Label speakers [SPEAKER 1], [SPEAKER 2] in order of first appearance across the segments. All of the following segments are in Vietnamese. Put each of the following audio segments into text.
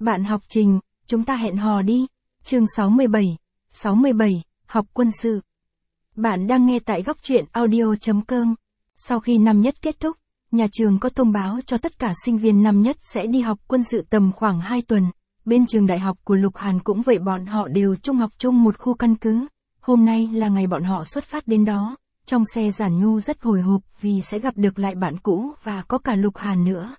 [SPEAKER 1] Bạn học Trình, chúng ta hẹn hò đi. Chương 67, học quân sự. Bạn đang nghe tại góc truyện audio.com. Sau khi năm nhất kết thúc, nhà trường có thông báo cho tất cả sinh viên năm nhất sẽ đi học quân sự tầm khoảng 2 tuần. Bên trường đại học của Lục Hàn cũng vậy, bọn họ đều chung học chung một khu căn cứ. Hôm nay là ngày bọn họ xuất phát đến đó. Trong xe Giản Nhu rất hồi hộp vì sẽ gặp được lại bạn cũ và có cả Lục Hàn nữa.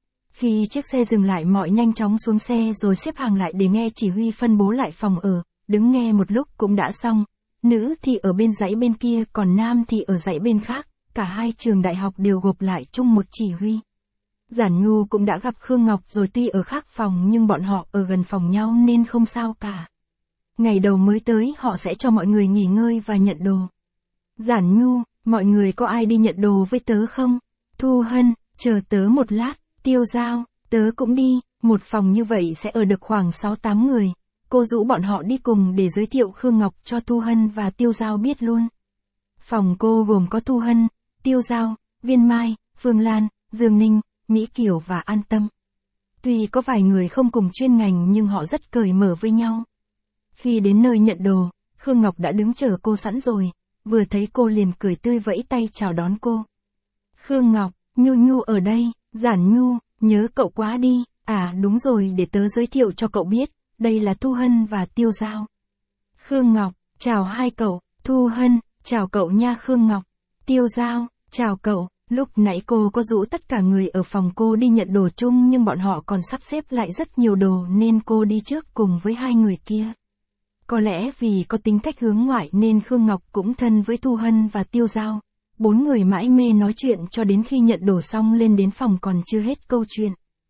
[SPEAKER 1] Khi chiếc xe dừng lại, mọi nhanh chóng xuống xe rồi xếp hàng lại để nghe chỉ huy phân bố lại phòng ở, đứng nghe một lúc cũng đã xong. Nữ thì ở bên dãy bên kia, còn nam thì ở dãy bên khác, cả hai trường đại học đều gộp lại chung một chỉ huy. Giản Nhu cũng đã gặp Khương Ngọc rồi, tuy ở khác phòng nhưng bọn họ ở gần phòng nhau nên không sao cả. Ngày đầu mới tới họ sẽ cho mọi người nghỉ ngơi và nhận đồ. Giản Nhu, mọi người có ai đi nhận đồ với tớ không? Thu Hân, chờ tớ một lát. Tiêu Giao, tớ cũng đi, một phòng như vậy sẽ ở được khoảng 6-8 người. Cô rủ bọn họ đi cùng để giới thiệu Khương Ngọc cho Thu Hân và Tiêu Giao biết luôn. Phòng cô gồm có Thu Hân, Tiêu Giao, Viên Mai, Phương Lan, Dương Ninh, Mỹ Kiều và An Tâm. Tuy có vài người không cùng chuyên ngành nhưng họ rất cởi mở với nhau. Khi đến nơi nhận đồ, Khương Ngọc đã đứng chờ cô sẵn rồi, vừa thấy cô liền cười tươi vẫy tay chào đón cô. Khương Ngọc, Nhu ở đây. Giản Nhu, nhớ cậu quá đi. À đúng rồi, để tớ giới thiệu cho cậu biết, đây là Thu Hân và Tiêu Giao. Khương Ngọc, chào hai cậu. Thu Hân, chào cậu nha Khương Ngọc. Tiêu Giao, chào cậu. Lúc nãy cô có rủ tất cả người ở phòng cô đi nhận đồ chung nhưng bọn họ còn sắp xếp lại rất nhiều đồ nên cô đi trước cùng với hai người kia. Có lẽ vì có tính cách hướng ngoại nên Khương Ngọc cũng thân với Thu Hân và Tiêu Giao. 4 người mãi mê nói chuyện cho đến khi nhận đồ xong lên đến phòng còn chưa hết câu chuyện.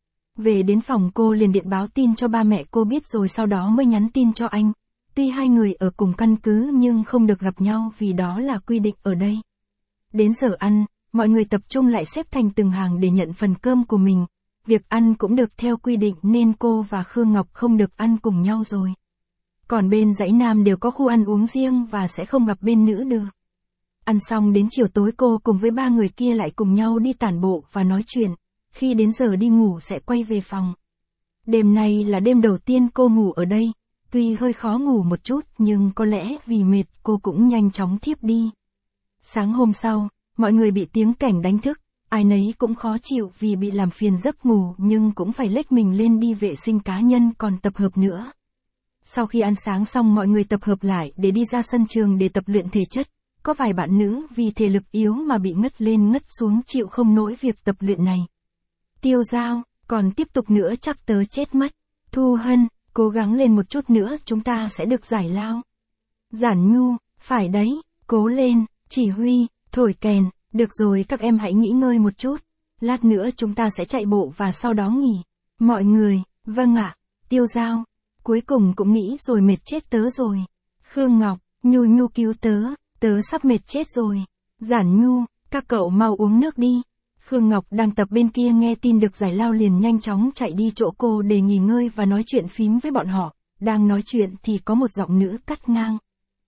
[SPEAKER 1] Về đến phòng cô liền điện báo tin cho ba mẹ cô biết rồi sau đó mới nhắn tin cho anh. Tuy hai người ở cùng căn cứ nhưng không được gặp nhau vì đó là quy định ở đây. Đến giờ ăn, mọi người tập trung lại xếp thành từng hàng để nhận phần cơm của mình. Việc ăn cũng được theo quy định nên cô và Khương Ngọc không được ăn cùng nhau rồi. Còn bên dãy nam đều có khu ăn uống riêng và sẽ không gặp bên nữ được. Ăn xong đến chiều tối cô cùng với ba người kia lại cùng nhau đi tản bộ và nói chuyện, khi đến giờ đi ngủ sẽ quay về phòng. Đêm này là đêm đầu tiên cô ngủ ở đây, tuy hơi khó ngủ một chút nhưng có lẽ vì mệt cô cũng nhanh chóng thiếp đi. Sáng hôm sau, mọi người bị tiếng cảnh đánh thức, ai nấy cũng khó chịu vì bị làm phiền giấc ngủ nhưng cũng phải lết mình lên đi vệ sinh cá nhân còn tập hợp nữa. Sau khi ăn sáng xong mọi người tập hợp lại để đi ra sân trường để tập luyện thể chất. Có vài bạn nữ vì thể lực yếu mà bị ngất lên ngất xuống chịu không nổi việc tập luyện này. Tiêu Giao, còn tiếp tục nữa chắc tớ chết mất. Thu Hân, cố gắng lên một chút nữa chúng ta sẽ được giải lao. Giản Nhu, phải đấy, cố lên, chỉ huy, thổi kèn, được rồi các em hãy nghỉ ngơi một chút. Lát nữa chúng ta sẽ chạy bộ và sau đó nghỉ. Mọi người, vâng ạ. Tiêu Giao, cuối cùng cũng nghĩ rồi mệt chết tớ rồi. Khương Ngọc, Nhu cứu tớ. Tớ sắp mệt chết rồi. Giản Nhu, các cậu mau uống nước đi. Khương Ngọc đang tập bên kia nghe tin được giải lao liền nhanh chóng chạy đi chỗ cô để nghỉ ngơi và nói chuyện phím với bọn họ. Đang nói chuyện thì có một giọng nữ cắt ngang.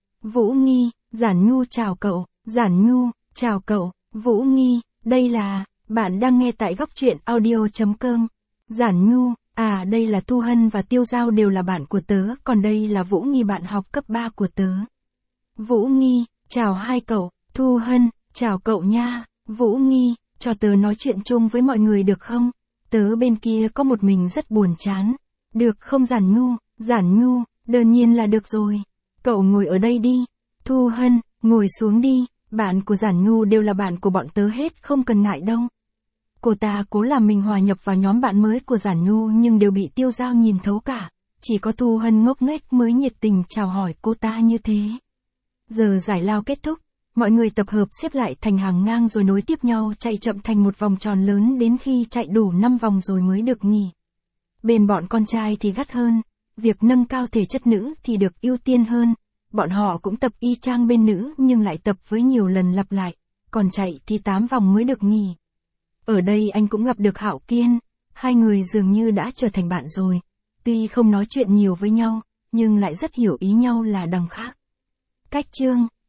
[SPEAKER 1] Vũ Nghi, Giản Nhu chào cậu. Giản Nhu, chào cậu. Vũ Nghi, đây là, bạn đang nghe tại góc truyện audio.com. Giản Nhu, à đây là Thu Hân và Tiêu Giao đều là bạn của tớ, còn đây là Vũ Nghi bạn học cấp 3 của tớ. Vũ Nghi, chào hai cậu. Thu Hân, chào cậu nha. Vũ Nghi, cho tớ nói chuyện chung với mọi người được không? Tớ bên kia có một mình rất buồn chán. Được không Giản Nhu? Giản Nhu, đương nhiên là được rồi. Cậu ngồi ở đây đi. Thu Hân, ngồi xuống đi. Bạn của Giản Nhu đều là bạn của bọn tớ hết, không cần ngại đâu. Cô ta cố làm mình hòa nhập vào nhóm bạn mới của Giản Nhu nhưng đều bị Tiêu Giao nhìn thấu cả. Chỉ có Thu Hân ngốc nghếch mới nhiệt tình chào hỏi cô ta như thế. Giờ giải lao kết thúc, mọi người tập hợp xếp lại thành hàng ngang rồi nối tiếp nhau chạy chậm thành một vòng tròn lớn đến khi chạy đủ 5 vòng rồi mới được nghỉ. Bên bọn con trai thì gắt hơn, việc nâng cao thể chất nữ thì được ưu tiên hơn, bọn họ cũng tập y chang bên nữ nhưng lại tập với nhiều lần lặp lại, còn chạy thì 8 vòng mới được nghỉ. Ở đây anh cũng gặp được Hạo Kiên, hai người dường như đã trở thành bạn rồi, tuy không nói chuyện nhiều với nhau, nhưng lại rất hiểu ý nhau là đằng khác. Cách chương